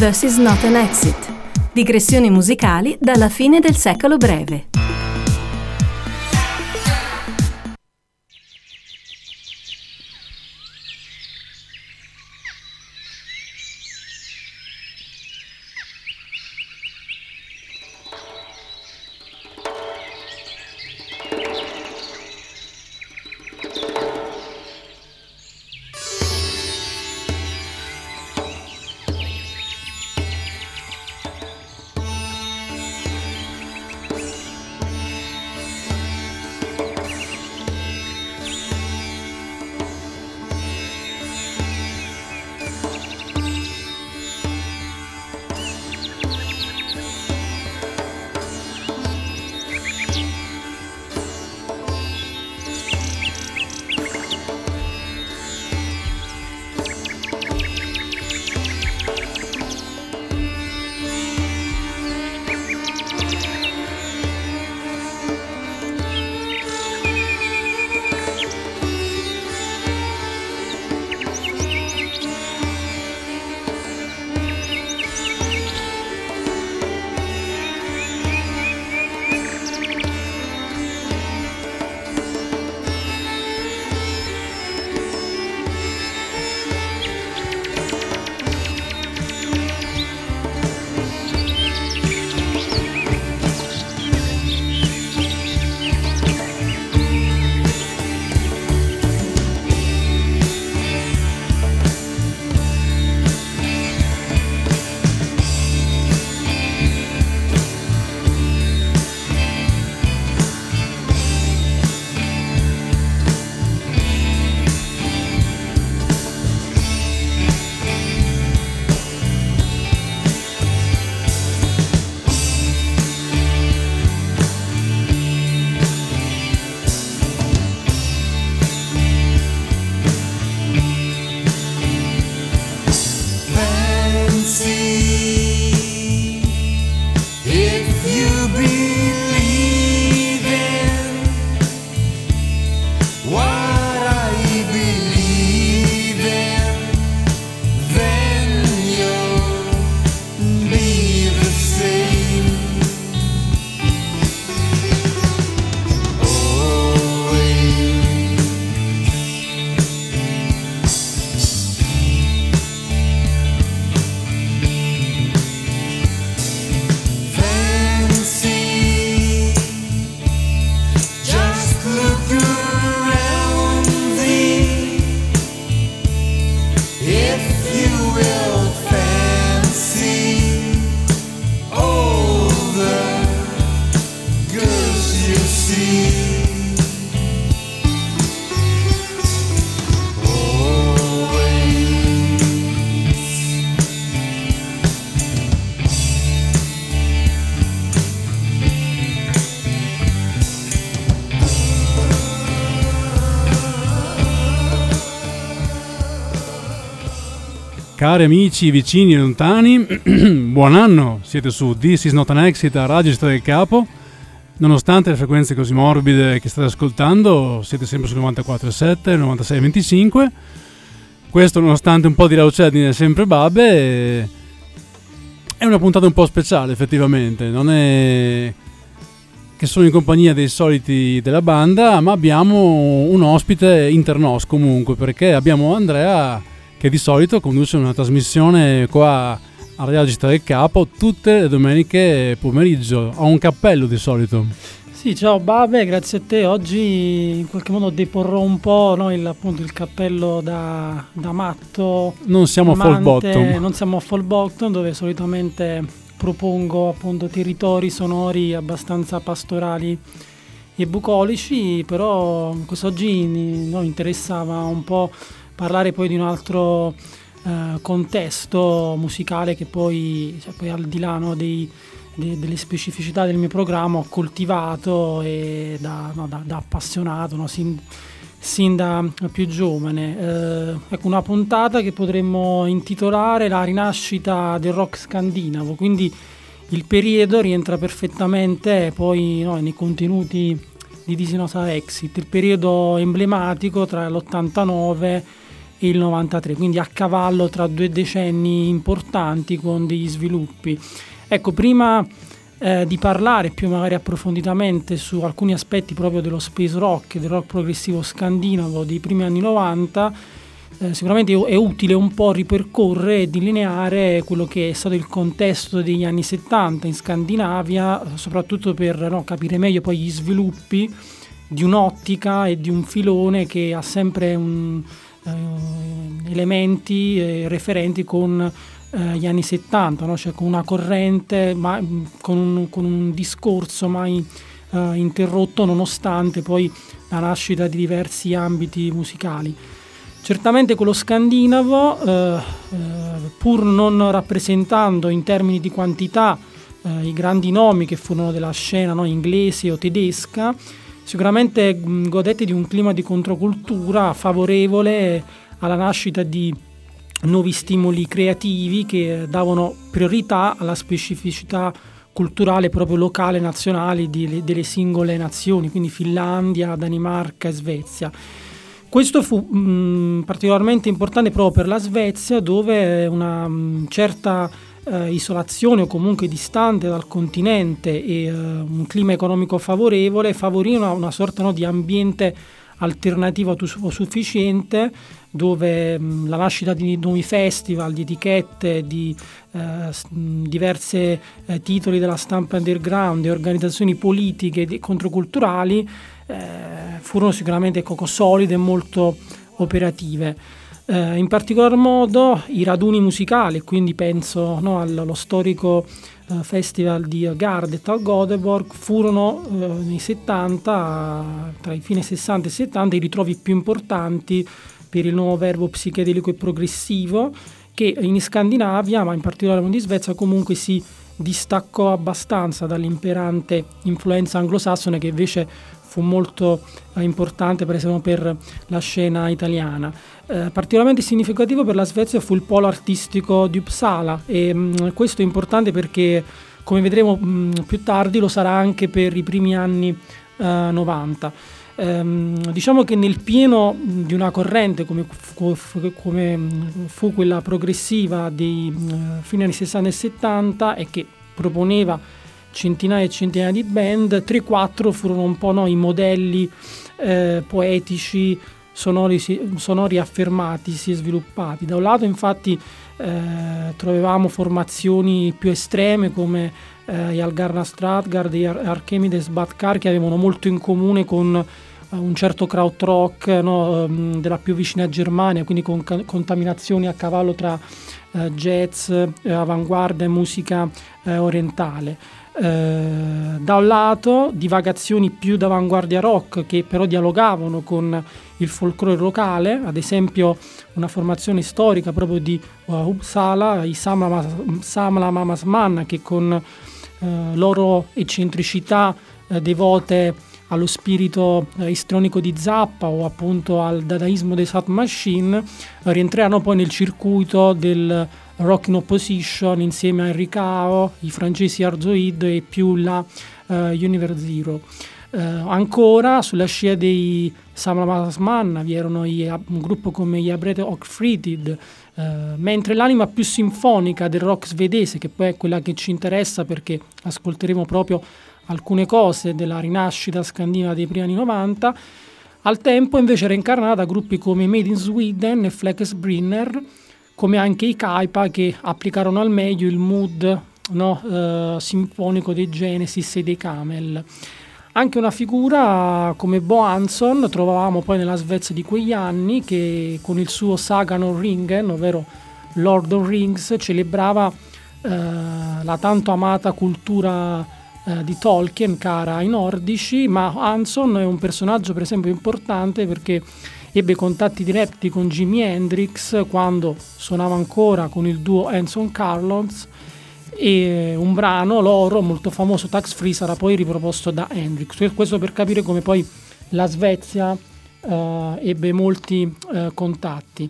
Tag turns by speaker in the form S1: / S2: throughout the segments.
S1: This is not an exit. Digressioni musicali dalla fine del secolo breve.
S2: Cari amici, vicini e lontani, buon anno! Siete su This is not an exit a Radio Città del Capo. Nonostante le frequenze così morbide che state ascoltando, siete sempre su 94.7, 96.25. Questo nonostante un po' di raucedine sempre babbe. È una puntata un po' speciale effettivamente. Non è che sono in compagnia dei soliti della banda, ma abbiamo un ospite internos comunque, perché abbiamo Andrea che di solito conduce una trasmissione qua a Radio Città del Capo tutte le domeniche pomeriggio. Ho un cappello di solito.
S3: Sì, ciao Babe, grazie a te. Oggi in qualche modo deporrò un po', no, appunto il cappello da matto.
S2: Non siamo
S3: amante,
S2: a Fall Bottom.
S3: Non siamo a Fall Bottom, dove solitamente propongo appunto territori sonori abbastanza pastorali e bucolici, però quest'oggi mi interessava un po' parlare poi di un altro contesto musicale che poi al di là, no, delle specificità del mio programma ho coltivato e da appassionato, no, sin da più giovane. Ecco, una puntata che potremmo intitolare La rinascita del rock scandinavo, quindi il periodo rientra perfettamente poi, no, nei contenuti di This is not an exit, il periodo emblematico tra l'89 e il 93, quindi a cavallo tra 2 decenni importanti con degli sviluppi. Ecco, prima di parlare più magari approfonditamente su alcuni aspetti proprio dello space rock, del rock progressivo scandinavo dei primi anni 90, sicuramente è utile un po' ripercorrere e delineare quello che è stato il contesto degli anni 70 in Scandinavia, soprattutto per capire meglio poi gli sviluppi di un'ottica e di un filone che ha sempre elementi referenti con gli anni 70, no? Cioè con una corrente, ma con un discorso mai interrotto, nonostante poi la nascita di diversi ambiti musicali. Certamente quello scandinavo, pur non rappresentando in termini di quantità i grandi nomi che furono della scena, no, inglese o tedesca, sicuramente godette di un clima di controcultura favorevole alla nascita di nuovi stimoli creativi che davano priorità alla specificità culturale proprio locale, nazionale delle singole nazioni, quindi Finlandia, Danimarca e Svezia. Questo fu particolarmente importante proprio per la Svezia, dove una certa isolazione o comunque distante dal continente e un clima economico favorevole favorì una sorta di ambiente alternativo sufficiente, dove la nascita di nuovi festival, di etichette, di diverse titoli della stampa underground e organizzazioni politiche e controculturali furono sicuramente solide e molto operative. In particolar modo i raduni musicali, quindi penso allo storico festival di Gardet al Göteborg, furono nei 70, tra i fine 60 e 70, i ritrovi più importanti per il nuovo verbo psichedelico e progressivo, che in Scandinavia, ma in particolare in Svezia, comunque si distaccò abbastanza dall'imperante influenza anglosassone, che invece fu molto importante per esempio per la scena italiana. Particolarmente significativo per la Svezia fu il polo artistico di Uppsala, e questo è importante perché, come vedremo più tardi, lo sarà anche per i primi anni 90. Diciamo che nel pieno di una corrente come fu quella progressiva dei fine anni 60 e 70, e che proponeva centinaia e centinaia di band, 3-4 furono un po' i modelli poetici, sonori affermati, si sviluppati. Da un lato infatti trovavamo formazioni più estreme come gli Algarna Stratgard e Archimides Badkar, che avevano molto in comune con un certo krautrock della più vicina Germania, quindi con contaminazioni a cavallo tra jazz, avanguardia e musica orientale. Da un lato divagazioni più d'avanguardia rock, che però dialogavano con il folklore locale, ad esempio una formazione storica proprio di Uppsala, i Samla Mamasman, che con loro eccentricità devote allo spirito istrionico di Zappa o appunto al dadaismo dei Sound Machine, rientrano poi nel circuito del Rock in Opposition insieme a Enricao, i francesi Arzoid e più la Universe Zero. Ancora sulla scia dei Samla Mamasman vi erano un gruppo come gli Abrete Ockfritid, mentre l'anima più sinfonica del rock svedese, che poi è quella che ci interessa perché ascolteremo proprio alcune cose della rinascita scandinava dei primi anni 90, al tempo invece era incarnata da gruppi come Made in Sweden e Fleksbrinner, come anche i Kaipa, che applicarono al meglio il mood sinfonico dei Genesis e dei Camel. Anche una figura come Bo Hansson trovavamo poi nella Svezia di quegli anni, che con il suo Sagan of Ringen, ovvero Lord of Rings, celebrava la tanto amata cultura di Tolkien, cara ai nordici. Ma Hansson è un personaggio per esempio importante perché ebbe contatti diretti con Jimi Hendrix quando suonava ancora con il duo Hanson Carlons, e un brano loro molto famoso, Tax Free, sarà poi riproposto da Hendrix. Questo per capire come poi la Svezia ebbe molti contatti.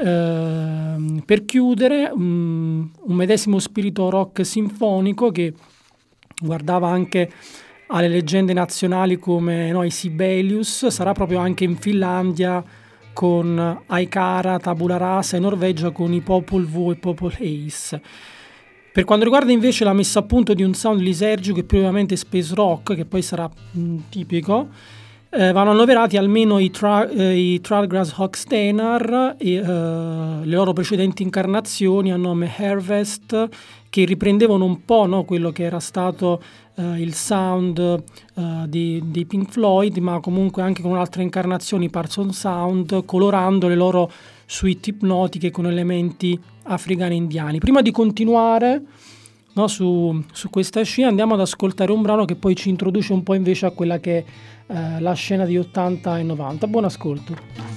S3: Per chiudere, un medesimo spirito rock sinfonico che guardava anche alle leggende nazionali come i Sibelius sarà proprio anche in Finlandia con Aikara, Tabula Rasa, in Norvegia con i Popol Vuh e Popol Ace. Per quanto riguarda invece la messa a punto di un sound lisergico e più ovviamente space rock, che poi sarà tipico, vanno annoverati almeno i Trallgrass Hockstenar e le loro precedenti incarnazioni a nome Harvest, che riprendevano un po', no, quello che era stato il sound di Pink Floyd, ma comunque anche con un'altra incarnazione, Parson Sound, colorando le loro suite ipnotiche con elementi africani indiani. Prima di continuare, no, su questa scia, andiamo ad ascoltare un brano che poi ci introduce un po' invece a quella che è la scena di 80 e 90. Buon ascolto.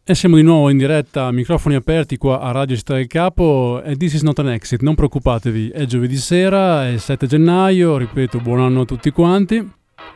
S2: E siamo di nuovo in diretta, microfoni aperti qua a Radio Città del Capo e This is not an exit, non preoccupatevi, è giovedì sera, è il 7 gennaio, ripeto, buon anno a tutti quanti.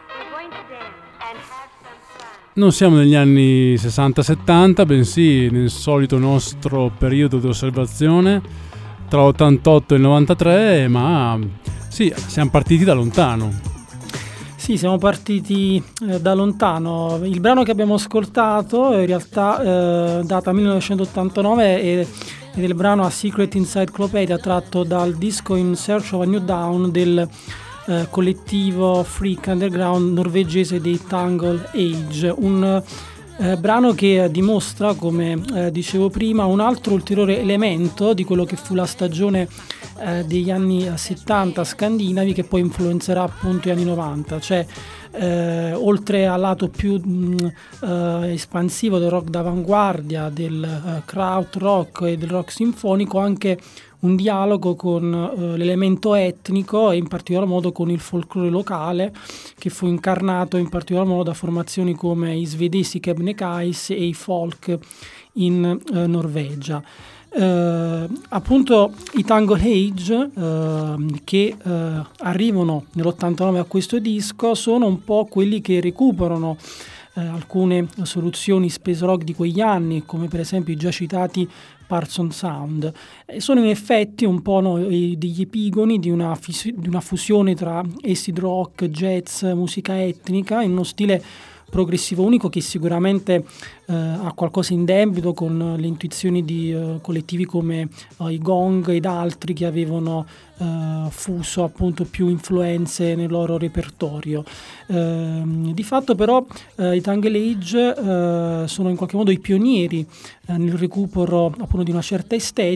S2: Non siamo negli anni 60-70, bensì nel solito nostro periodo di osservazione tra l'88 e il 93, ma sì, siamo partiti da lontano.
S3: Sì, siamo partiti da lontano. Il brano che abbiamo ascoltato in realtà data 1989 ed è il brano A Secret Encyclopedia, tratto dal disco In Search of a New Dawn del collettivo freak underground norvegese dei Tangle Age, un brano che dimostra, come dicevo prima, un altro ulteriore elemento di quello che fu la stagione degli anni 70 scandinavi, che poi influenzerà appunto gli anni 90, cioè oltre al lato più espansivo del rock d'avanguardia, del krautrock e del rock sinfonico, anche un dialogo con l'elemento etnico e in particolar modo con il folklore locale, che fu incarnato in particolar modo da formazioni come i svedesi Kebnekaise e i folk in Norvegia. Appunto i Tangle Age che arrivano nell'89 a questo disco sono un po' quelli che recuperano alcune soluzioni space rock di quegli anni, come per esempio i già citati Parson Sound. Sono in effetti un po' degli epigoni di una fusione tra acid rock, jazz, musica etnica, in uno stile progressivo unico che sicuramente ha qualcosa in debito con le intuizioni di collettivi come i Gong ed altri, che avevano fuso appunto più influenze nel loro repertorio. Di fatto però i Tangle Age sono in qualche modo i pionieri nel recupero appunto di una certa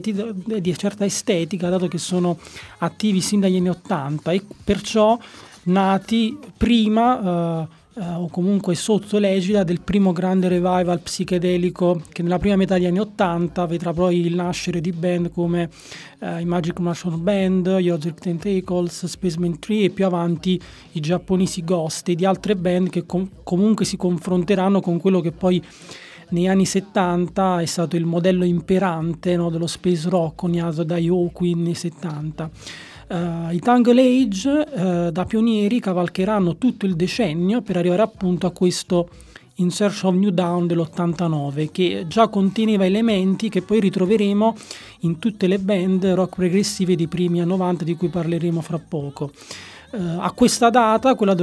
S3: estetica, dato che sono attivi sin dagli anni 80 e perciò nati prima o comunque sotto l'egida del primo grande revival psichedelico che nella prima metà degli anni 80 vedrà poi il nascere di band come i Magic Mushroom Band, gli Ozric Tentacles, Spaceman 3 e più avanti i giapponesi Ghost e di altre band che comunque si confronteranno con quello che poi negli anni 70 è stato il modello imperante, no, dello space rock coniato da Yoquin nei 70. I Tangle Age da pionieri cavalcheranno tutto il decennio per arrivare appunto a questo In Search of New Dawn dell'89, che già conteneva elementi che poi ritroveremo in tutte le band rock progressive dei primi anni 90 di cui parleremo fra poco. A questa data, quella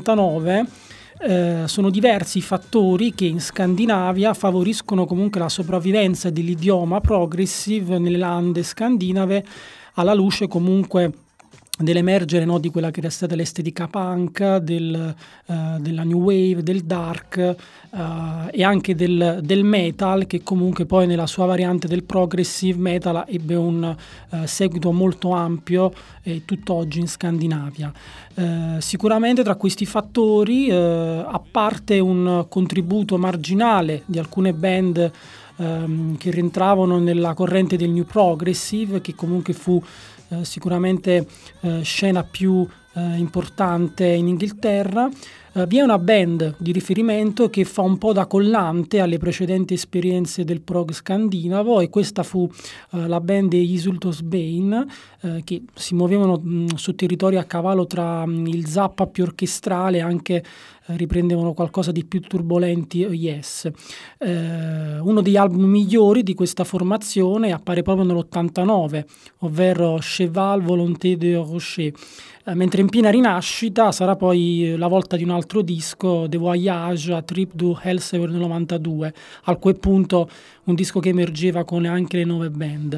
S3: dell'89, sono diversi i fattori che in Scandinavia favoriscono comunque la sopravvivenza dell'idioma progressive nelle lande scandinave, alla luce comunque dell'emergere, no, di quella che era stata l'estetica punk, della new wave, del dark e anche del metal, che comunque poi nella sua variante del progressive metal ebbe un seguito molto ampio tutt'oggi in Scandinavia. Sicuramente tra questi fattori, a parte un contributo marginale di alcune band che rientravano nella corrente del new progressive, che comunque fu sicuramente scena più importante in Inghilterra, vi è una band di riferimento che fa un po' da collante alle precedenti esperienze del prog scandinavo, e questa fu la band degli Isultos Bane, che si muovevano su territorio a cavallo tra il zappa più orchestrale, anche riprendevano qualcosa di più turbolenti Yes. Uno degli album migliori di questa formazione appare proprio nell'89, ovvero Cheval Volonté de Rocher, mentre in piena rinascita sarà poi la volta di un altro disco, The Voyage, A Trip to Elsevier nel 92, a quel punto un disco che emergeva con anche le nuove band.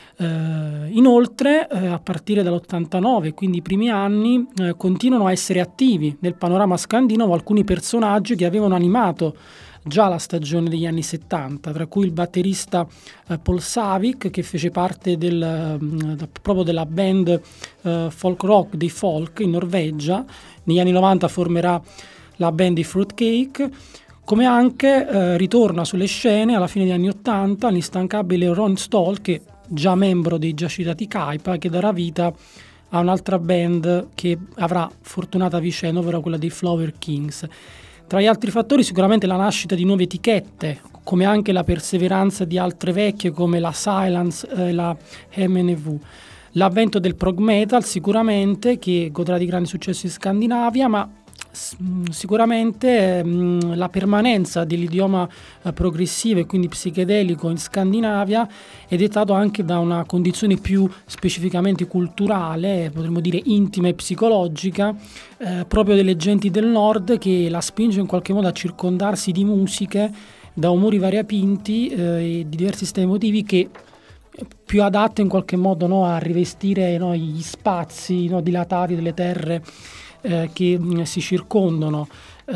S3: Inoltre a partire dall'89, quindi i primi anni, continuano a essere attivi nel panorama scandinavo alcuni personaggi che avevano animato già la stagione degli anni 70, tra cui il batterista Paul Savik, che fece parte proprio della band folk rock dei Folk in Norvegia. Negli anni 90 formerà la band di Fruitcake, come anche ritorna sulle scene alla fine degli anni 80 l'instancabile Ron Stoll, che già membro dei già citati Kaipa, che darà vita a un'altra band che avrà fortunata vicenda, ovvero quella dei Flower Kings. Tra gli altri fattori sicuramente la nascita di nuove etichette, come anche la perseveranza di altre vecchie come la Silence e la MNV. L'avvento del prog metal sicuramente, che godrà di grandi successi in Scandinavia, ma sicuramente la permanenza dell'idioma progressivo e quindi psichedelico in Scandinavia è dettato anche da una condizione più specificamente culturale, potremmo dire intima e psicologica, proprio delle genti del nord, che la spinge in qualche modo a circondarsi di musiche da umori variapinti e di diversi stati emotivi, che più adatte in qualche modo, no, a rivestire, no, gli spazi, no, dilatati delle terre che si circondano,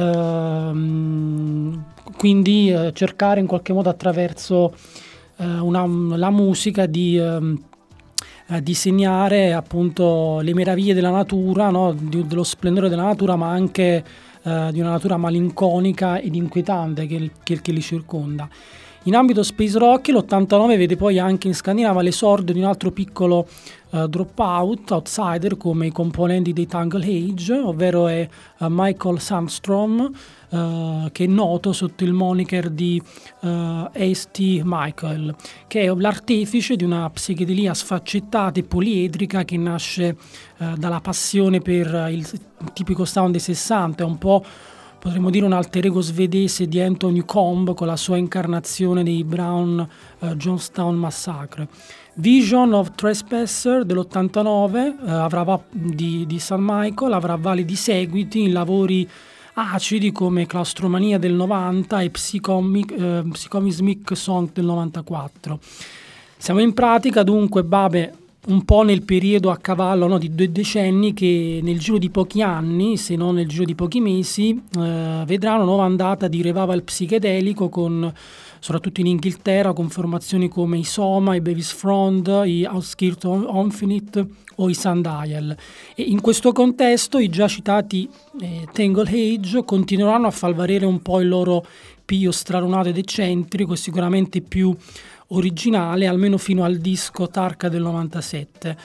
S3: quindi cercare in qualche modo attraverso la musica di segnare appunto le meraviglie della natura, no, dello splendore della natura, ma anche di una natura malinconica ed inquietante che li circonda. In ambito space rock, l'89 vede poi anche in Scandinavia l'esordio di un altro piccolo dropout, outsider, come i componenti dei Tangle Age, ovvero è Michael Sandstrom, che è noto sotto il moniker di A.S.T. Michael, che è l'artefice di una psichedelia sfaccettata e poliedrica che nasce dalla passione per il tipico sound dei 60, un po', potremmo dire, un alter ego svedese di Anthony Combe con la sua incarnazione dei Brown Jonestown Massacre. Vision of Trespasser dell'89 di St. Michael avrà validi seguiti in lavori acidi come Claustromania del 90 e Psychomismic Song del 94. Siamo in pratica dunque, un po' nel periodo a cavallo, no, di 2 decenni che nel giro di pochi anni, se non nel giro di pochi mesi, vedranno nuova ondata di revival psichedelico, soprattutto in Inghilterra, con formazioni come i Soma, i Bevis Frond, i Outskirts Infinite o i Sundial. E in questo contesto i già citati Tangle Age continueranno a far valere un po' il loro piglio stralunato ed eccentrico, e sicuramente più originale, almeno fino al disco Tarka del 97.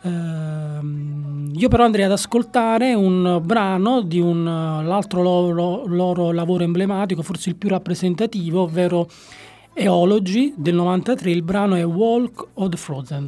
S3: Io però andrei ad ascoltare un brano di l'altro loro lavoro emblematico, forse il più rappresentativo, ovvero Eology del 93. Il brano è Walk of the Frozen.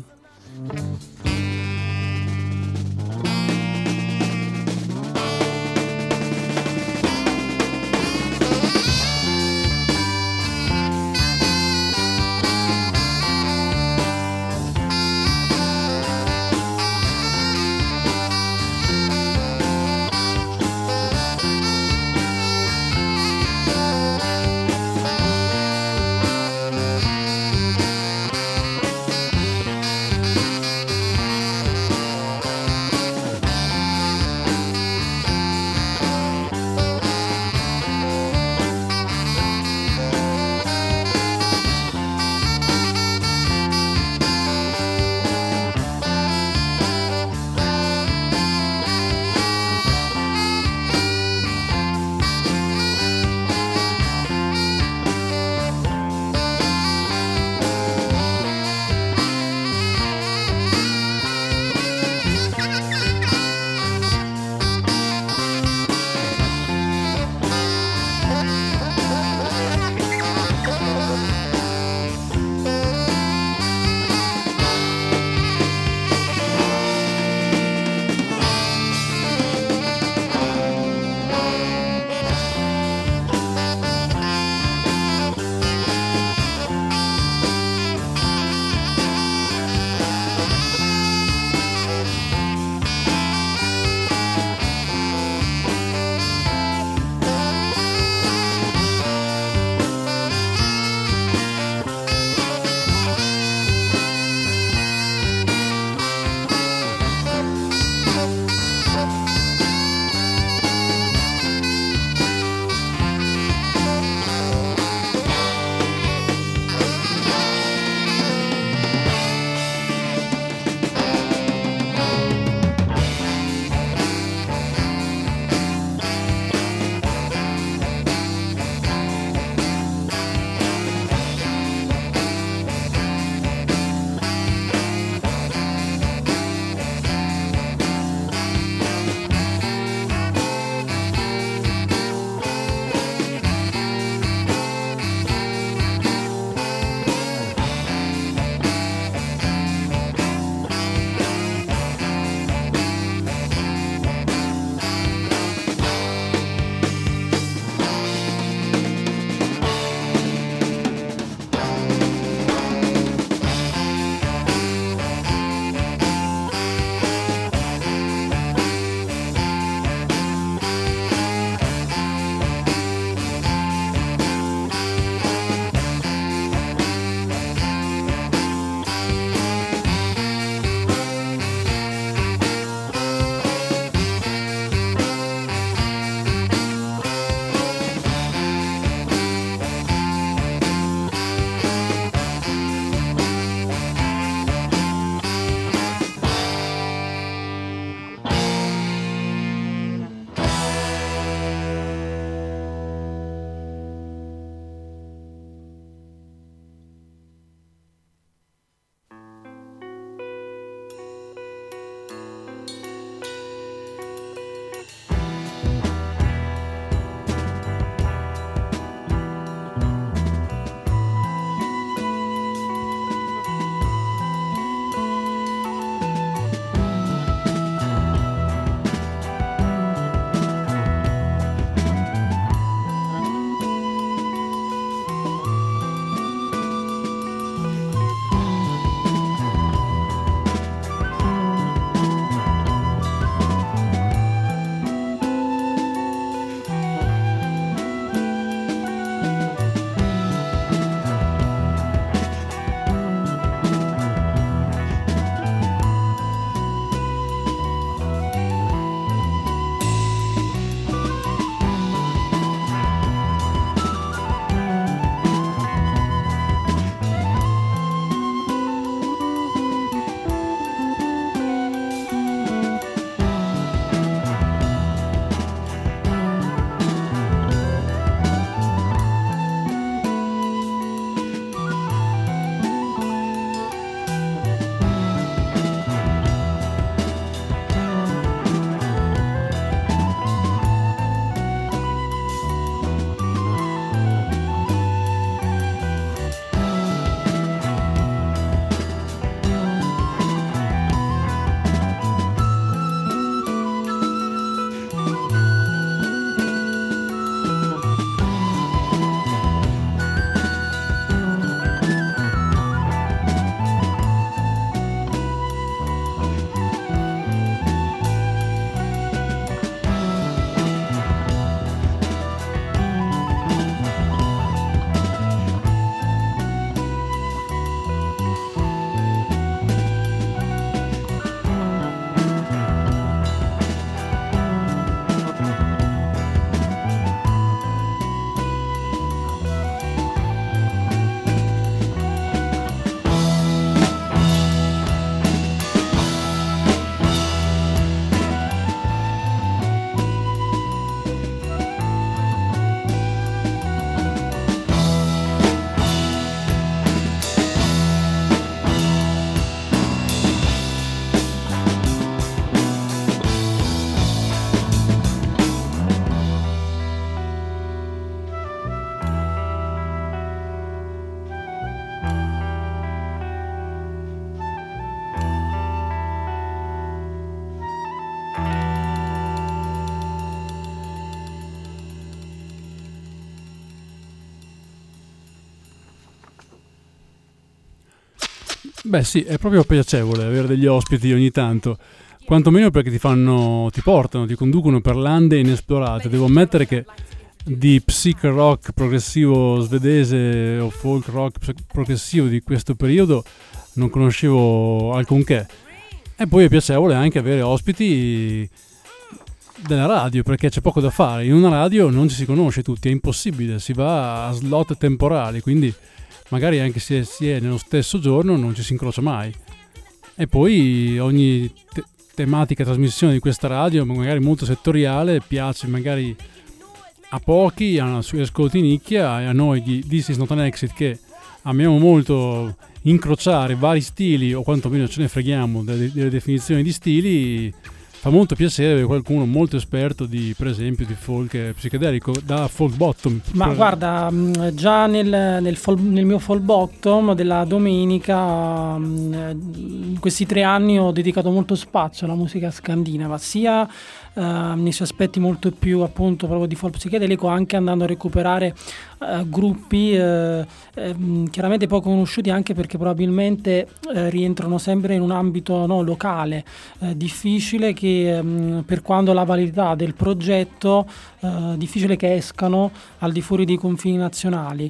S2: Beh sì, è proprio piacevole avere degli ospiti ogni tanto, quantomeno perché ti portano, ti conducono per lande inesplorate. Devo ammettere che di psych rock progressivo svedese o folk rock progressivo di questo periodo non conoscevo alcunché. E poi è piacevole anche avere ospiti della radio, perché c'è poco da fare. In una radio non ci si conosce tutti, è impossibile, si va a slot temporali, quindi magari anche se si è nello stesso giorno non ci si incrocia mai. E poi ogni tematica trasmissione di questa radio, magari molto settoriale, piace magari a pochi, a sui ascolti nicchia, e a noi di This Is Not An Exit, che amiamo molto incrociare vari stili, o quantomeno ce ne freghiamo delle definizioni di stili. Fa molto piacere avere qualcuno molto esperto per esempio di folk psichedelico, da folk bottom.
S3: Ma guarda, già nel mio folk bottom della domenica, in questi 3 anni ho dedicato molto spazio alla musica scandinava, sia nei suoi aspetti molto più appunto proprio di folk psichedelico, anche andando a recuperare gruppi chiaramente poco conosciuti, anche perché probabilmente rientrano sempre in un ambito locale, difficile che per quando la validità del progetto difficile che escano al di fuori dei confini nazionali,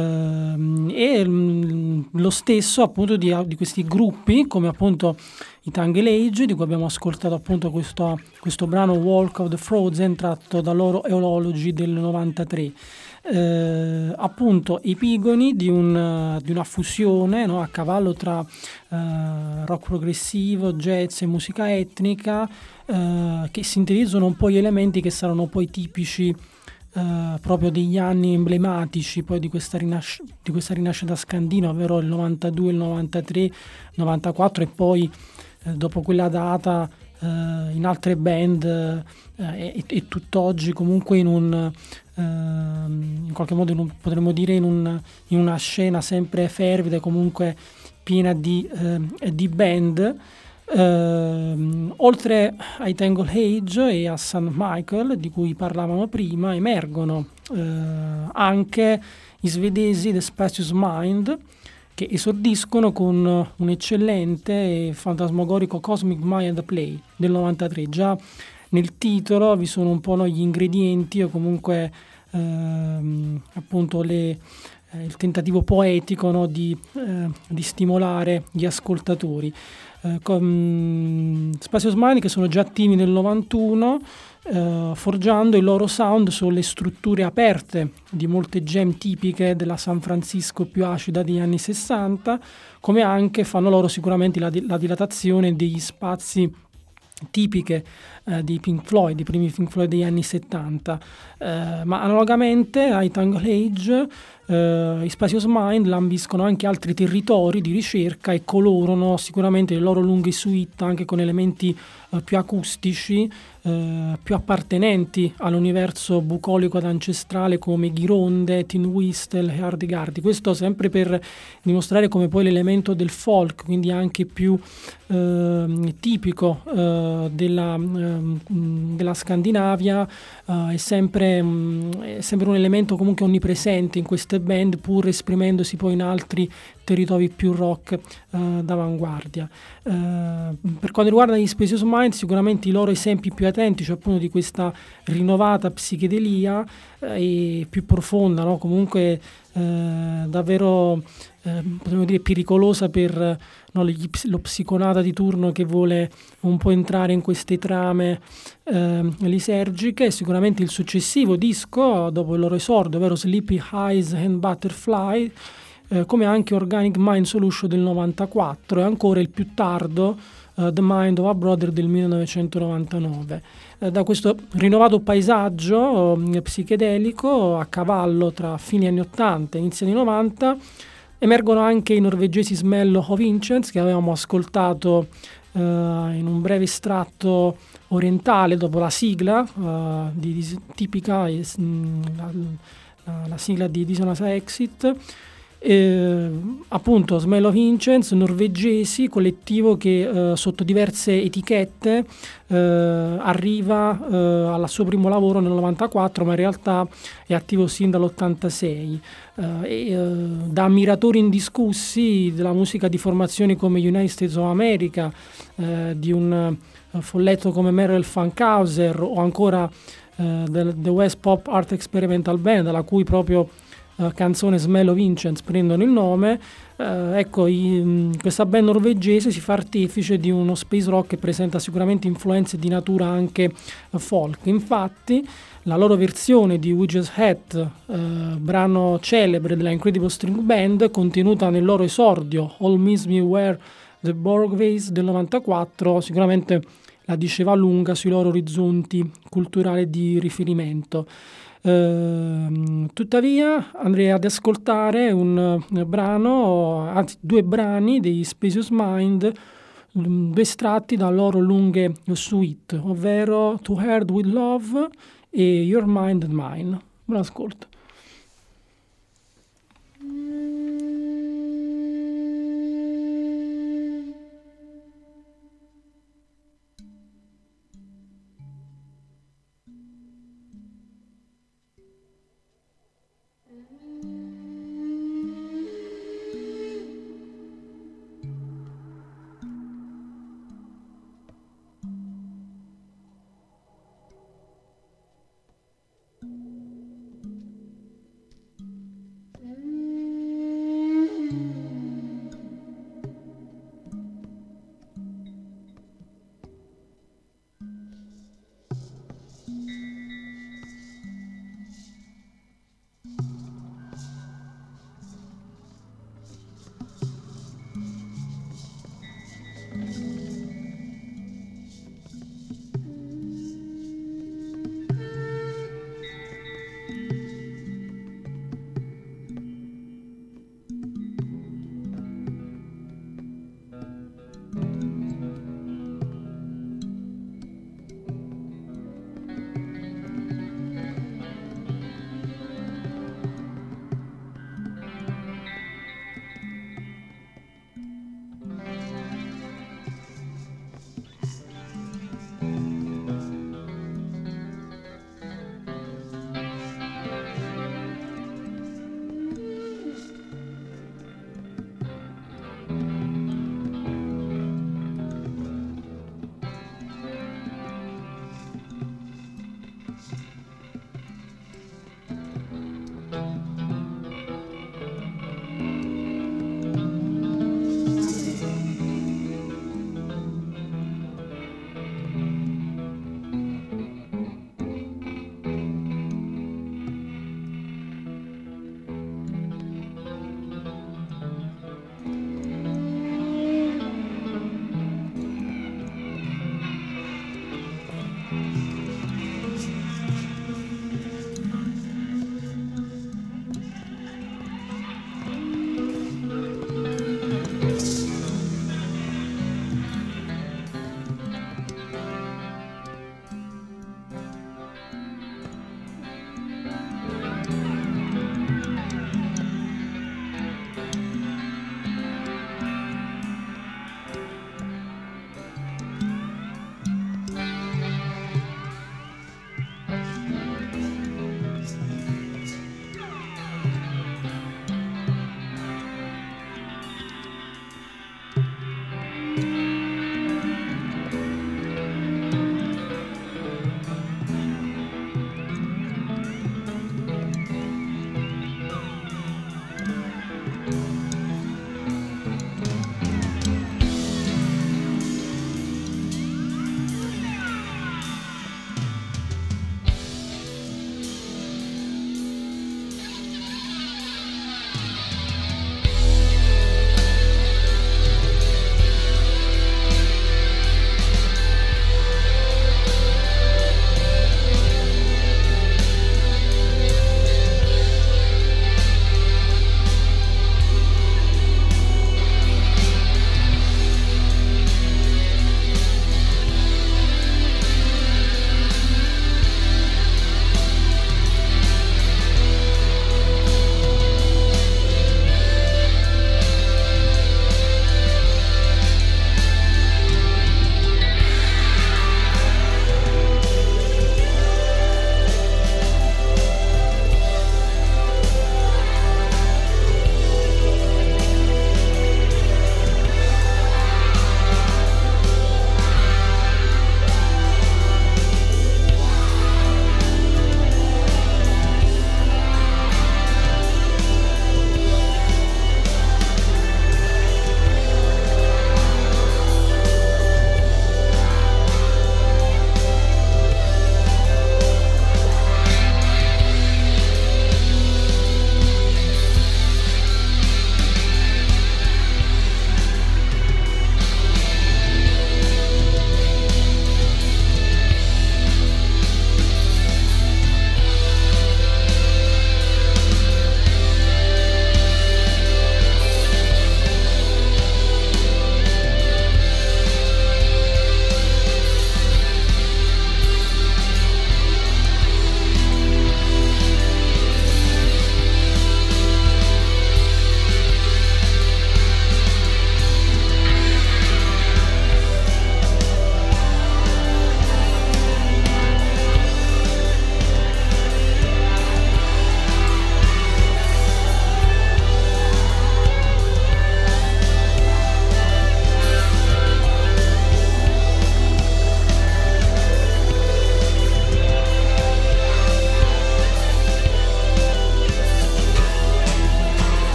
S3: e lo stesso appunto di questi gruppi come appunto i Tangle Age, di cui abbiamo ascoltato appunto questo brano Walk of the Frozen, tratto da loro Eology del 93. Appunto epigoni di una fusione, no, a cavallo tra rock progressivo, jazz e musica etnica, che sintetizzano un po' gli elementi che saranno poi tipici proprio degli anni emblematici poi di questa rinascita scandinava, ovvero il 92, il 93, 94, e poi dopo quella data in altre band e tutt'oggi comunque in qualche modo potremmo dire in una scena sempre fervida e comunque piena di band. Oltre ai Tangle Age e a St. Michael, di cui parlavamo prima, emergono anche i svedesi The Spacious Mind, che esordiscono con un eccellente e fantasmagorico Cosmic Mind Play del 93. Già nel titolo vi sono un po' gli ingredienti, o comunque appunto il tentativo poetico di stimolare gli ascoltatori. Spacious Mind, che sono già attivi nel 91, forgiando il loro sound sulle strutture aperte di molte jam tipiche della San Francisco più acida degli anni 60, come anche fanno loro sicuramente la dilatazione degli spazi tipiche di Pink Floyd, i primi Pink Floyd degli anni 70, ma analogamente ai Tangle Age i Spacious Mind lambiscono anche altri territori di ricerca e colorano sicuramente le loro lunghe suite anche con elementi più acustici, più appartenenti all'universo bucolico ed ancestrale, come ghironde, tin whistle e hurdy-gurdy. Questo sempre per dimostrare come poi l'elemento del folk, quindi anche più tipico della Scandinavia, è sempre un elemento comunque onnipresente in queste band, pur esprimendosi poi in altri territori più rock d'avanguardia. Per quanto riguarda gli Spacious Mind, sicuramente i loro esempi più autentici appunto di questa rinnovata psichedelia e più profonda, no? Comunque davvero potremmo dire pericolosa per lo psiconata di turno che vuole un po' entrare in queste trame lisergiche. Sicuramente il successivo disco dopo il loro esordio, ovvero Sleepy Eyes and Butterfly, come anche Organic Mind Solution del 94, e ancora il più tardo The Mind of a Brother del 1999. Da questo rinnovato paesaggio psichedelico a cavallo tra fine anni 80 e inizi anni 90 emergono anche i norvegesi Smell of Incense, che avevamo ascoltato in un breve estratto orientale dopo la sigla tipica, la sigla di Dishonest Exit. Appunto Smell of Incense, norvegesi, collettivo che sotto diverse etichette arriva al suo primo lavoro nel 94, ma in realtà è attivo sin dall'86. Da ammiratori indiscussi della musica di formazioni come United States of America, di un folletto come Merrill Funkhauser o ancora The West Pop Art Experimental Band, dalla cui proprio canzone Smell of Incense prendono il nome. Ecco, questa band norvegese si fa artefice di uno space rock che presenta sicuramente influenze di natura anche folk. Infatti la loro versione di We Just Had, brano celebre della Incredible String Band, contenuta nel loro esordio All Miss Me Were the Borgways del 94, sicuramente la diceva lunga sui loro orizzonti culturali di riferimento. Tuttavia andrei ad ascoltare un brano, anzi due brani dei Spacious Mind, due estratti da loro lunghe suite, ovvero To Heard With Love e Your Mind and Mine. Buon ascolto.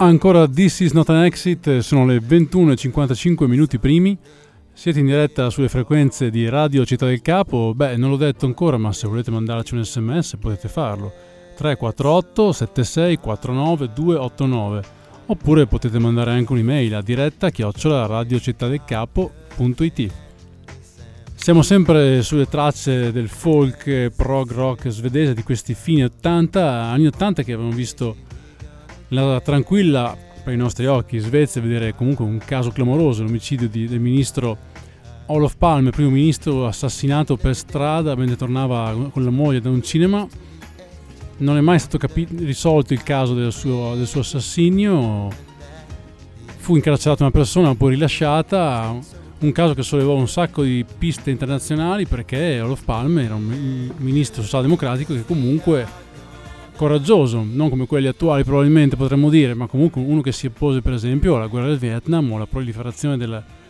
S2: Ancora This is not an exit, sono le 21:55 minuti primi. Siete in diretta sulle frequenze di Radio Città del Capo. Non l'ho detto ancora, ma se volete mandarci un sms potete farlo. 348 76 49 289. Oppure potete mandare anche un'email a diretta@radiocittadelcapo.it. Siamo sempre sulle tracce del folk prog rock svedese di questi fine 80, anni 80, che avevano visto la tranquilla per i nostri occhi Svezia vedere comunque un caso clamoroso, l'omicidio del ministro Olof Palme, primo ministro, assassinato per strada mentre tornava con la moglie da un cinema. Non è mai stato risolto il caso del suo assassinio. Fu incarcerata una persona, poi rilasciata. Un caso che sollevò un sacco di piste internazionali, perché Olof Palme era un ministro socialdemocratico che comunque coraggioso, non come quelli attuali probabilmente potremmo dire, ma comunque uno che si oppose per esempio alla guerra del Vietnam o alla proliferazione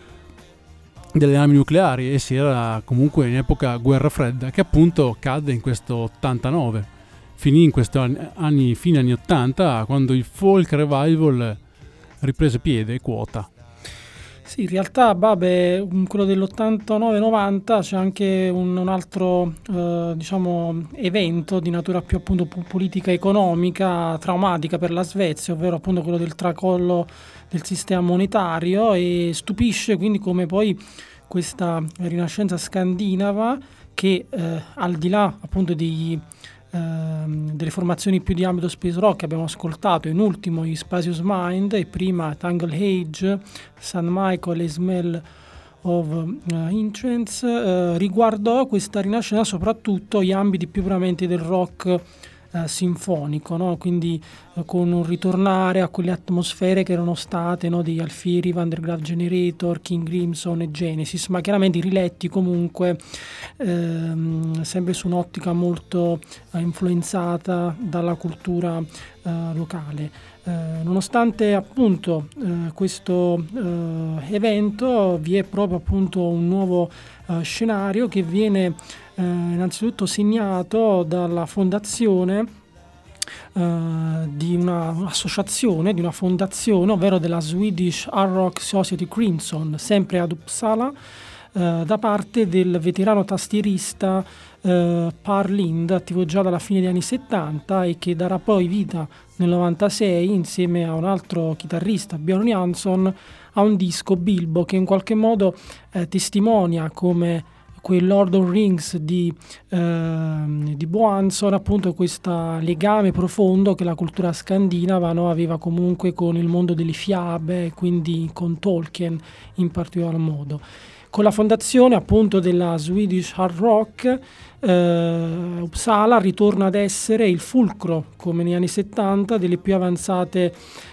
S2: delle armi nucleari, e si era comunque in epoca guerra fredda, che appunto cadde in questo 89, finì in questi anni, fine anni 80, quando il folk revival riprese piede e quota.
S3: Sì, in realtà, quello dell'89-90 c'è anche un altro evento di natura più appunto politica economica traumatica per la Svezia, ovvero appunto quello del tracollo del sistema monetario, e stupisce quindi come poi questa rinascenza scandinava, che al di là appunto delle formazioni più di ambito space rock che abbiamo ascoltato, in ultimo i Spacious Mind e prima Tangle Age, St. Michael e Smell of Incense, riguardò questa rinascita soprattutto gli ambiti più puramente del rock sinfonico, no? Quindi con un ritornare a quelle atmosfere che erano state, no, di Alfieri, Van der Graaf Generator, King Crimson e Genesis, ma chiaramente riletti comunque sempre su un'ottica molto influenzata dalla cultura locale. Nonostante appunto questo evento, vi è proprio appunto un nuovo scenario che viene innanzitutto segnato dalla fondazione di un'associazione, di una fondazione, ovvero della Swedish Hard Rock Society Crimson, sempre ad Uppsala, da parte del veterano tastierista Per Lind, attivo già dalla fine degli anni 70 e che darà poi vita nel 96 insieme a un altro chitarrista, Björn Jansson, a un disco Bilbo che in qualche modo testimonia come quel Lord of the Rings di Bo Hansson, appunto questo legame profondo che la cultura scandinava, no, aveva comunque con il mondo delle fiabe, quindi con Tolkien in particolar modo. Con la fondazione appunto della Swedish Hard Rock, Uppsala ritorna ad essere il fulcro, come negli anni 70, delle più avanzate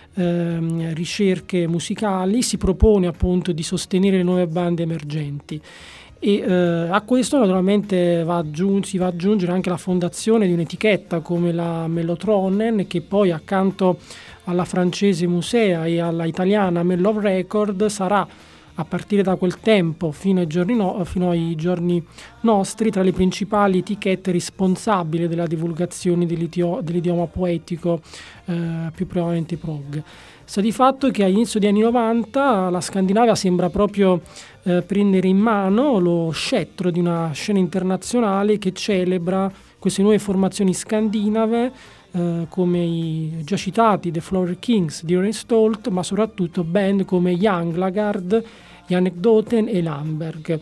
S3: ricerche musicali. Si propone appunto di sostenere le nuove bande emergenti. E a questo naturalmente si va ad aggiungere anche la fondazione di un'etichetta come la Mellotronen, che poi accanto alla francese Musea e alla italiana Mellov Record sarà, a partire da quel tempo fino ai giorni nostri, tra le principali etichette responsabili della divulgazione dell'idioma poetico più prevalente prog. Sta di fatto che all'inizio degli anni 90 la Scandinavia sembra proprio prendere in mano lo scettro di una scena internazionale che celebra queste nuove formazioni scandinave, come i già citati The Flower Kings di Ren Stolt, ma soprattutto band come Janglagard, Anekdoten e Lamberg.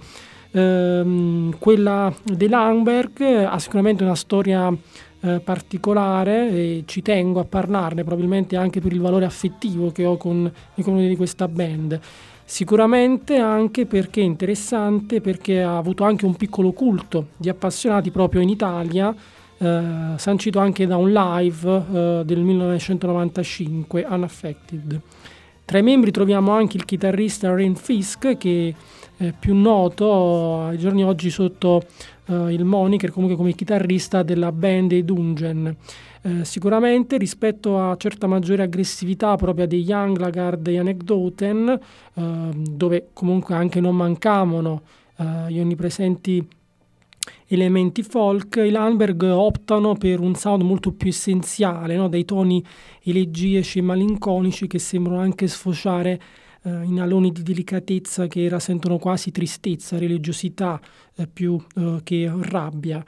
S3: Quella di Lamberg ha sicuramente una storia particolare e ci tengo a parlarne, probabilmente anche per il valore affettivo che ho nei confronti di questa band. Sicuramente anche perché è interessante, perché ha avuto anche un piccolo culto di appassionati proprio in Italia, sancito anche da un live del 1995, Unaffected. Tra i membri troviamo anche il chitarrista Ren Fisk, che è più noto ai giorni oggi sotto il moniker comunque come chitarrista della band dei Dungen. Sicuramente rispetto a certa maggiore aggressività propria dei Janglagard e Anekdoten, dove comunque anche non mancavano gli onnipresenti elementi folk, i Lamberg optano per un sound molto più essenziale, no? Dei toni elegiaci e malinconici che sembrano anche sfociare in aloni di delicatezza che rasentono quasi tristezza, religiosità più che rabbia.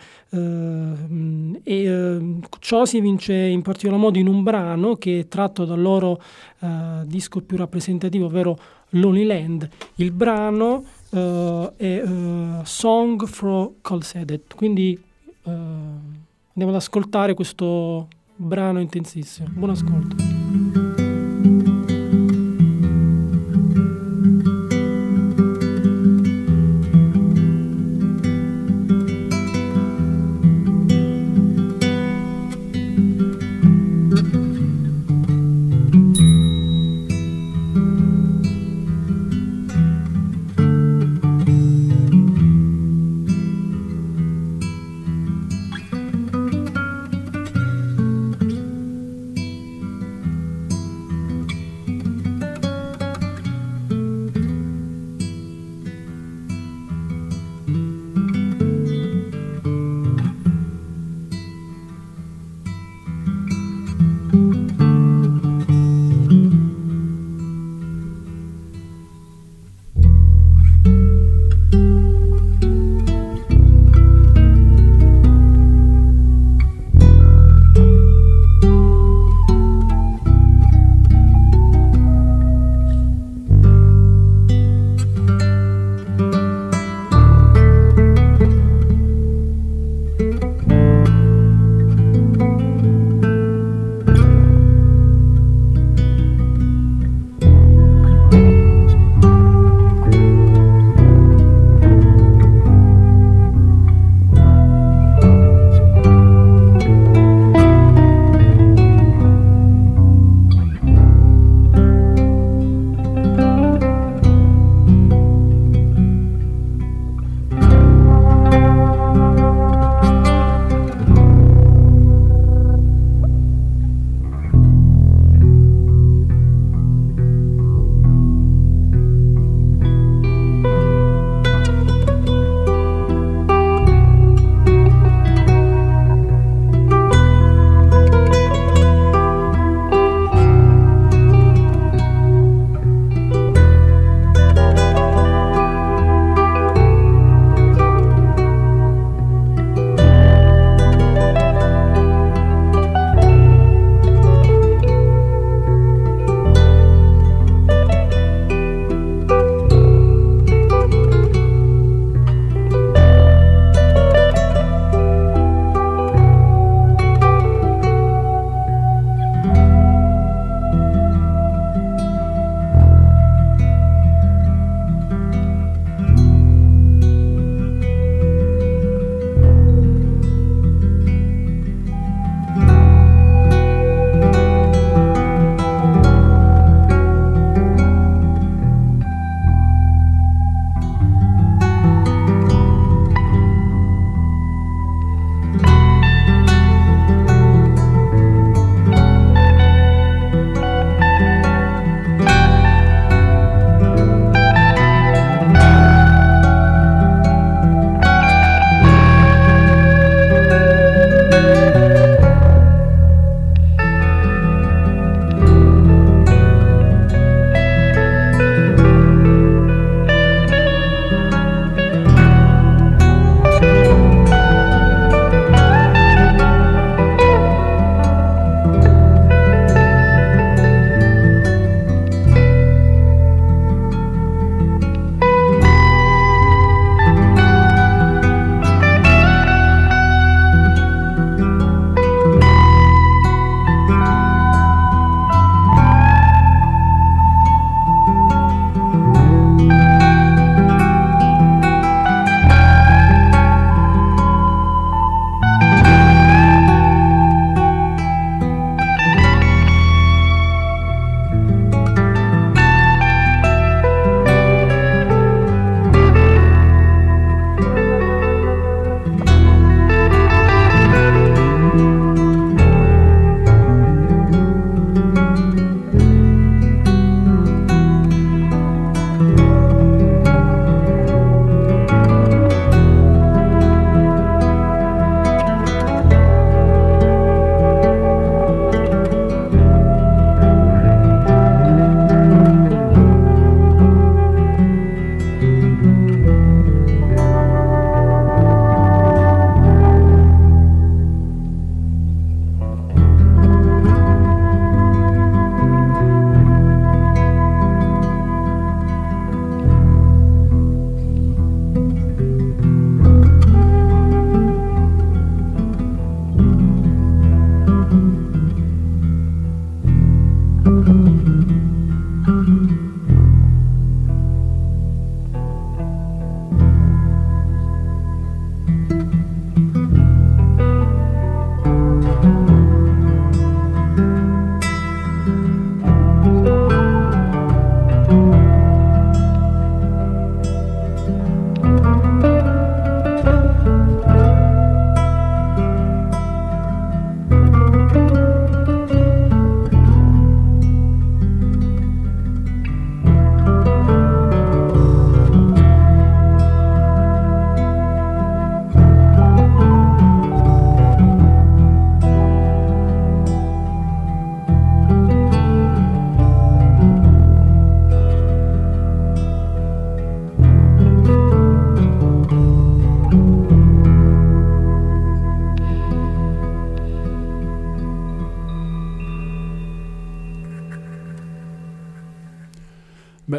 S3: Ciò si evince in particolar modo in un brano che è tratto dal loro disco più rappresentativo, ovvero Lonely Land. Il brano è Song for Colsedet, quindi andiamo ad ascoltare questo brano intensissimo. Buon ascolto.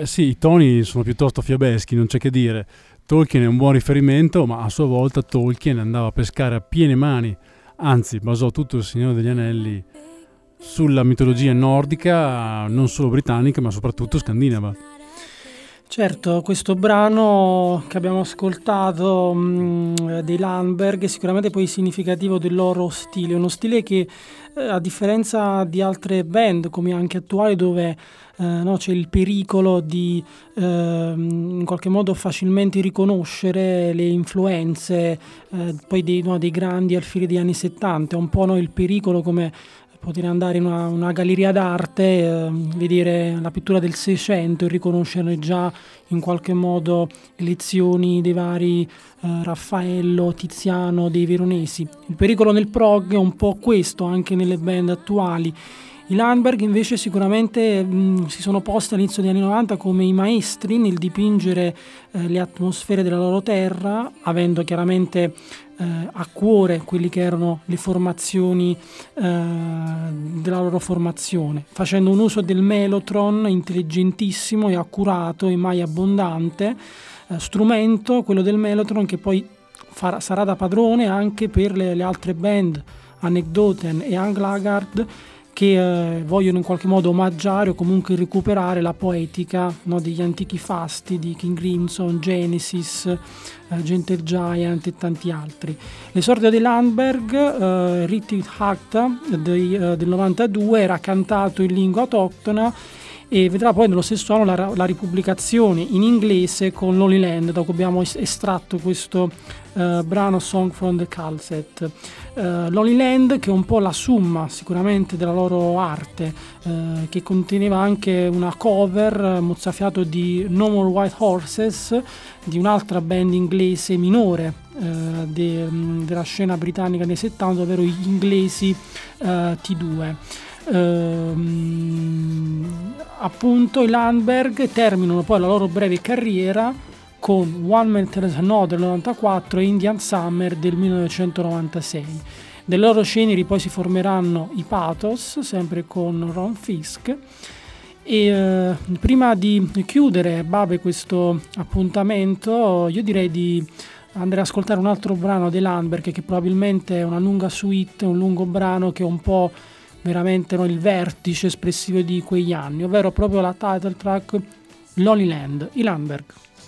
S2: Sì, i toni sono piuttosto fiabeschi, non c'è che dire. Tolkien è un buon riferimento, ma a sua volta Tolkien andava a pescare a piene mani, anzi basò tutto il Signore degli Anelli sulla mitologia nordica, non solo britannica ma soprattutto scandinava.
S3: Certo, questo brano che abbiamo ascoltato dei Landberg è sicuramente poi significativo del loro stile, uno stile che a differenza di altre band come anche attuali dove c'è il pericolo di in qualche modo facilmente riconoscere le influenze poi dei grandi alfieri degli anni 70, un po' il pericolo come poter andare in una galleria d'arte, vedere la pittura del Seicento e riconoscere già in qualche modo le lezioni dei vari Raffaello, Tiziano, dei Veronesi. Il pericolo nel prog è un po' questo anche nelle band attuali. I Landberg invece sicuramente si sono posti all'inizio degli anni 90 come i maestri nel dipingere le atmosfere della loro terra, avendo chiaramente a cuore quelli che erano le formazioni della loro formazione, facendo un uso del mellotron intelligentissimo e accurato e mai abbondante, strumento, quello del mellotron, che poi sarà da padrone anche per le altre band, Anekdoten e Anglagard, che vogliono in qualche modo omaggiare o comunque recuperare la poetica, no, degli antichi fasti di King Crimson, Genesis, Gentle Giant e tanti altri. L'esordio dei Landberg, Riktigt Hakta del 92, era cantato in lingua autoctona e vedrà poi nello stesso anno la ripubblicazione in inglese con Lonely Land, da cui abbiamo estratto questo brano Song from the Calcet. Lonely Land, che è un po' la summa sicuramente della loro arte, che conteneva anche una cover mozzafiato di No More White Horses di un'altra band inglese minore della scena britannica nei 70, ovvero gli inglesi T2. Appunto i Landberg terminano poi la loro breve carriera con One Man Tells Another del 94 e Indian Summer del 1996. Delle loro ceneri poi si formeranno i Pathos, sempre con Ron Fisk. E prima di chiudere, Babe, questo appuntamento, io direi di andare ad ascoltare un altro brano dei Landberg, che probabilmente è una lunga suite, un lungo brano che è un po' veramente il vertice espressivo di quegli anni, ovvero proprio la title track Lonely Land, i Landberg.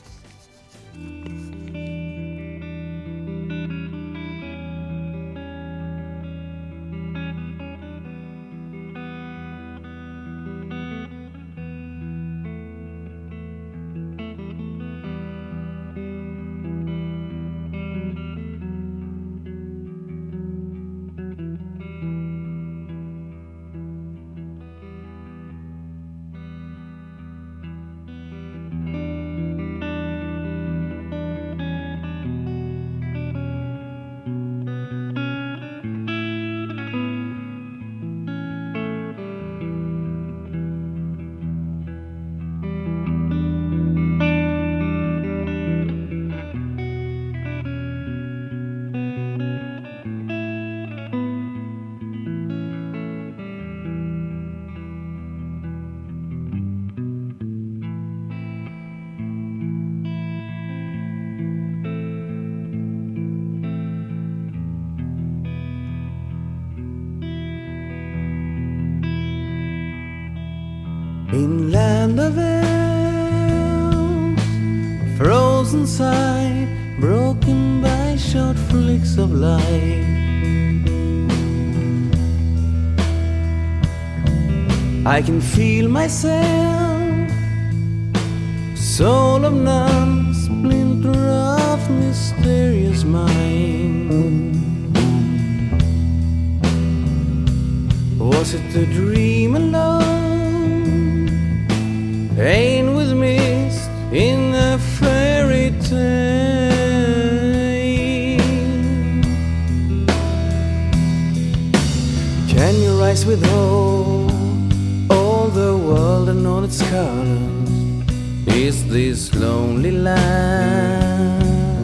S4: In land of elves, frozen sight, broken by short flicks of light. I can feel myself, soul of none, splinter of mysterious mind. Was it a dream alone? Ain't with mist in a fairy tale. Can your eyes withhold all the world and all its colors? Is this lonely land?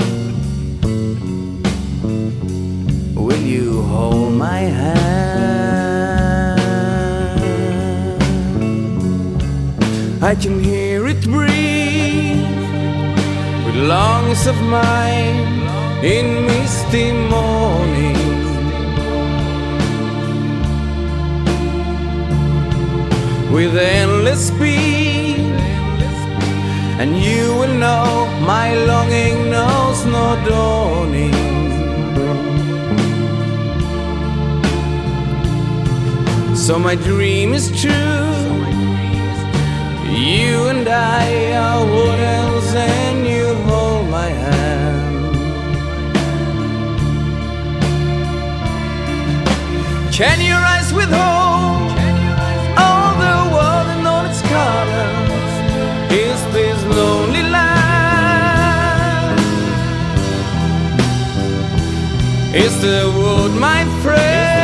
S4: Will you hold my hand? I can hear it breathe lungs of mine in misty morning. With endless speed, and you will know my longing knows no dawning. So my dream is true, you and I are what else, and you hold my hand. Can your eyes withhold all the world and all its colors? Is this lonely land? Is the world my friend?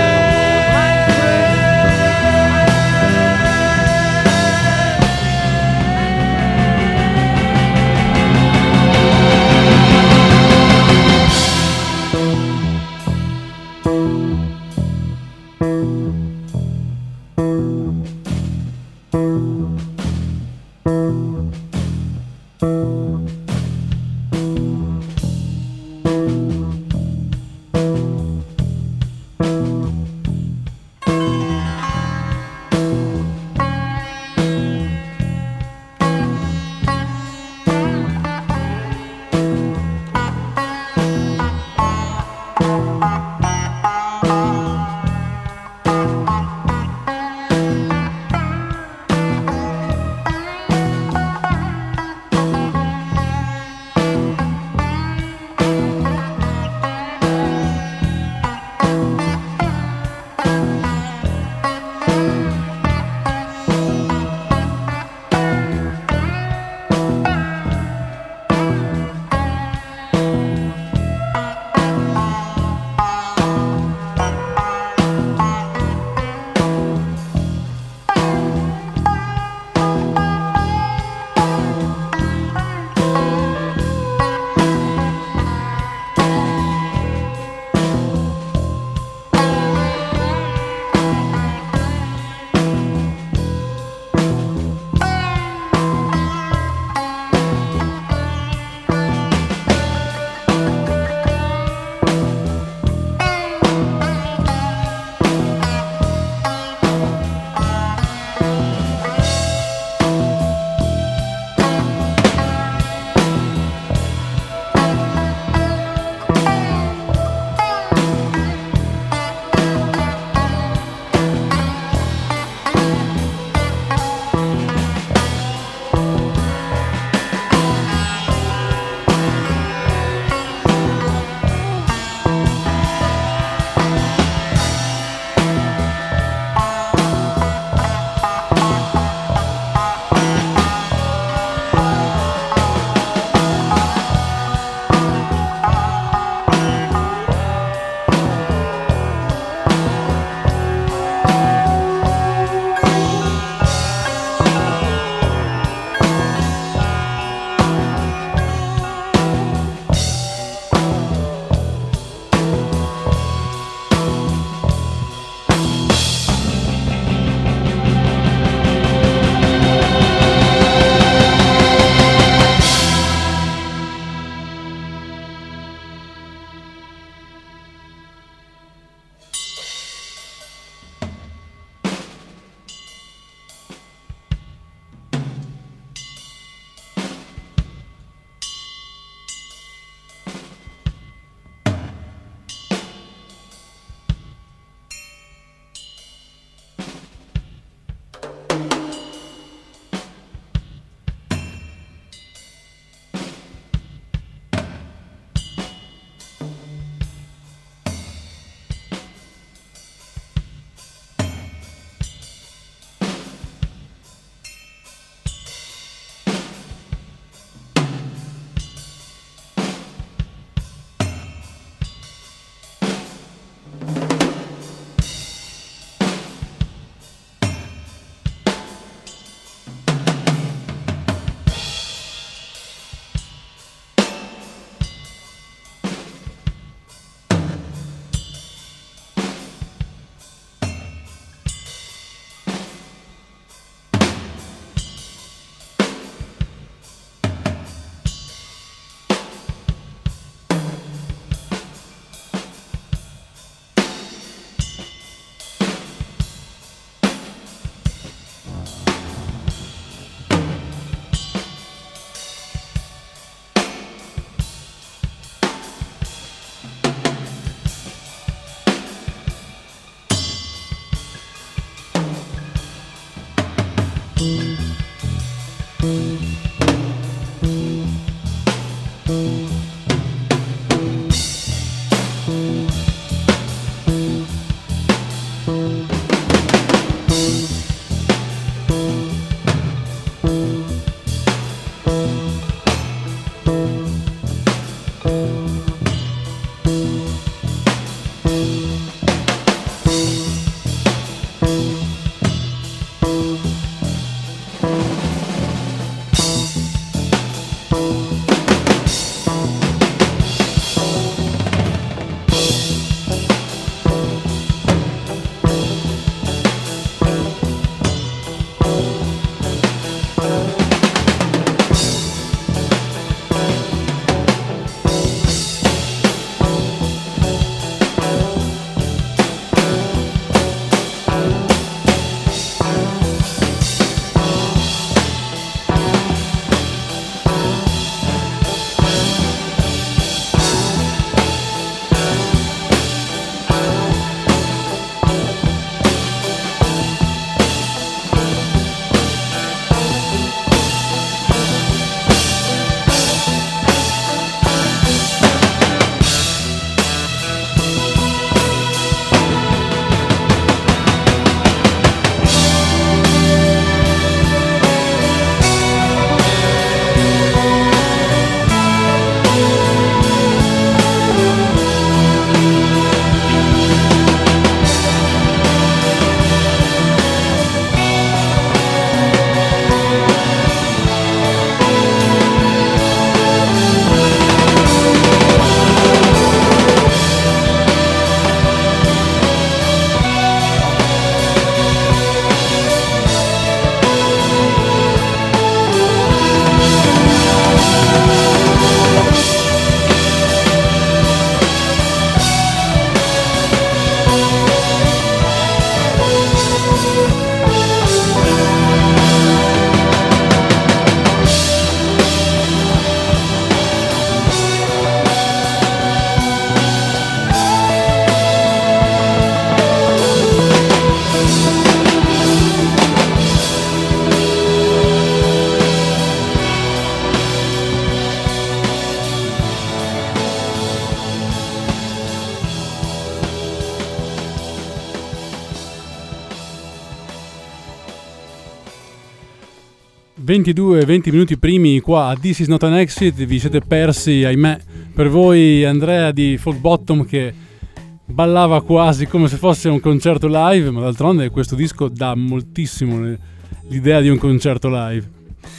S2: 22 20 minuti primi qua a This Is Not An Exit, vi siete persi, ahimè, per voi Andrea di Folk Bottom che ballava quasi come se fosse un concerto live, ma d'altronde questo disco dà moltissimo l'idea di un concerto live.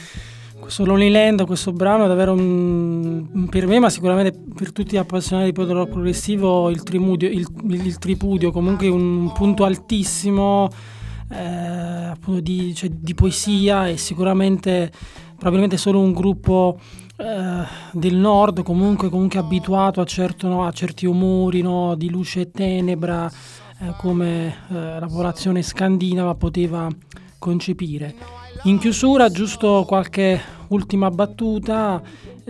S3: Questo Lonely Land, questo brano è davvero per me, ma sicuramente per tutti gli appassionati di rock progressivo, il tripudio, comunque un punto altissimo appunto di poesia, e sicuramente probabilmente solo un gruppo del nord comunque abituato a certi umori, no, di luce e tenebra, come la popolazione scandinava poteva concepire. In chiusura, giusto qualche ultima battuta,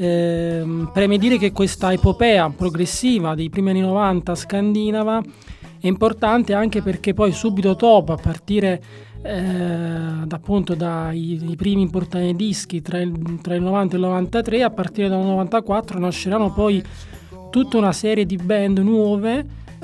S3: preme dire che questa epopea progressiva dei primi anni 90 scandinava è importante anche perché poi subito dopo, a partire appunto dai primi importanti dischi tra il 90 e il 93, a partire dal 94 nasceranno poi tutta una serie di band nuove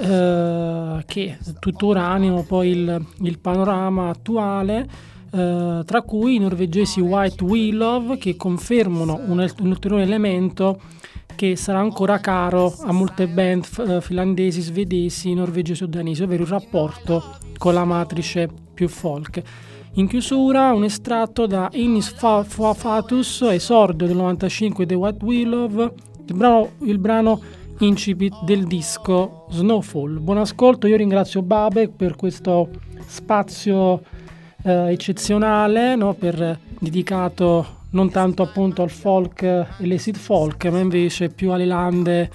S3: che tuttora animano poi il panorama attuale, tra cui i norvegesi White Willow, che confermano un ulteriore elemento che sarà ancora caro a molte band finlandesi, svedesi, norvegesi o danesi, ovvero il rapporto con la matrice più folk. In chiusura un estratto da Innis Fatus, esordio del 95 dei White Willow, il brano incipit del disco Snowfall. Buon ascolto, io ringrazio Babek per questo spazio eccezionale, no, dedicato non tanto appunto al folk e l'acid folk, ma invece più alle lande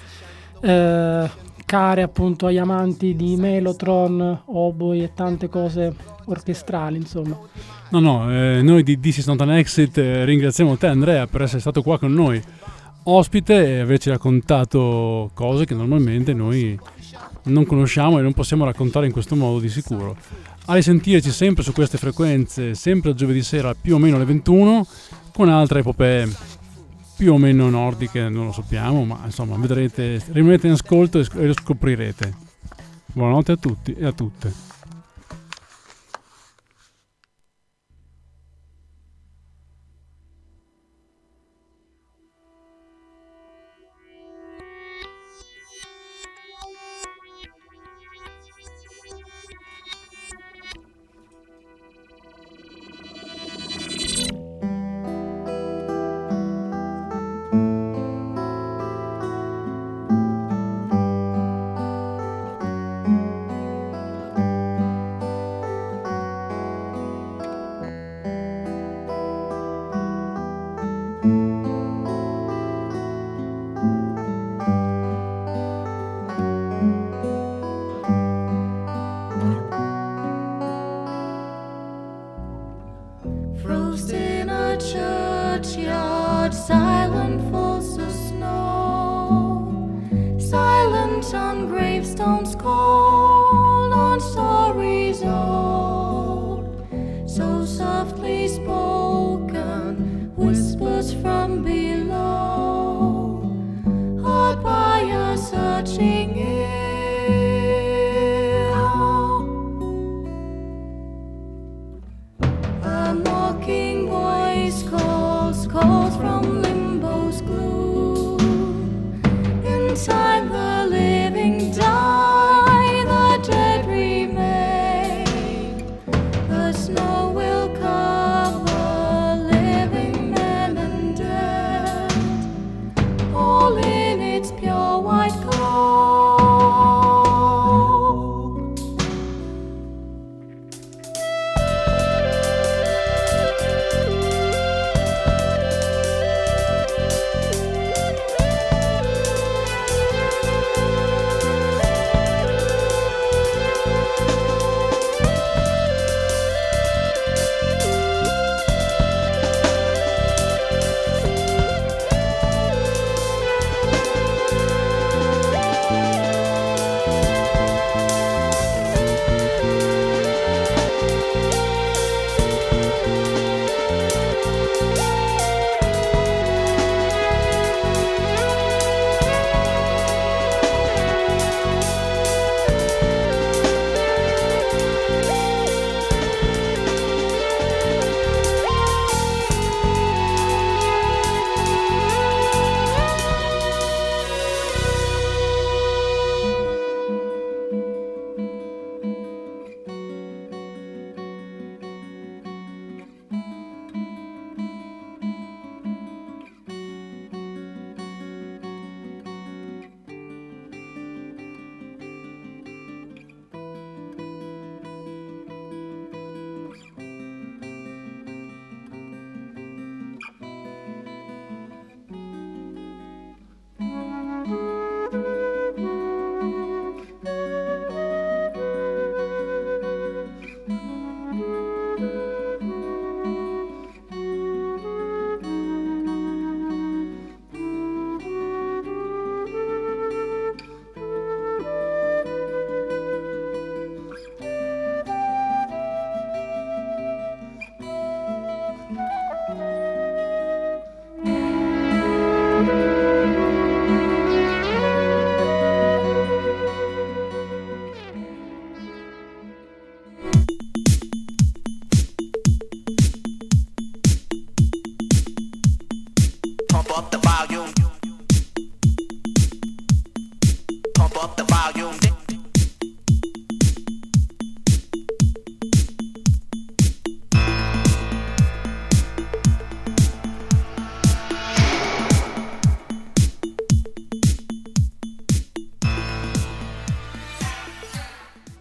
S3: care appunto agli amanti di mellotron, oboe e tante cose orchestrali, insomma.
S2: Noi di This Is Not An Exit ringraziamo te, Andrea, per essere stato qua con noi ospite e averci raccontato cose che normalmente noi non conosciamo e non possiamo raccontare in questo modo di sicuro. A risentirci sempre su queste frequenze, sempre giovedì sera più o meno alle 21, con altre epopee. più o meno nordiche, non lo sappiamo, ma insomma vedrete, rimanete in ascolto e lo scoprirete. Buonanotte a tutti e a tutte.
S5: Pump up the volume.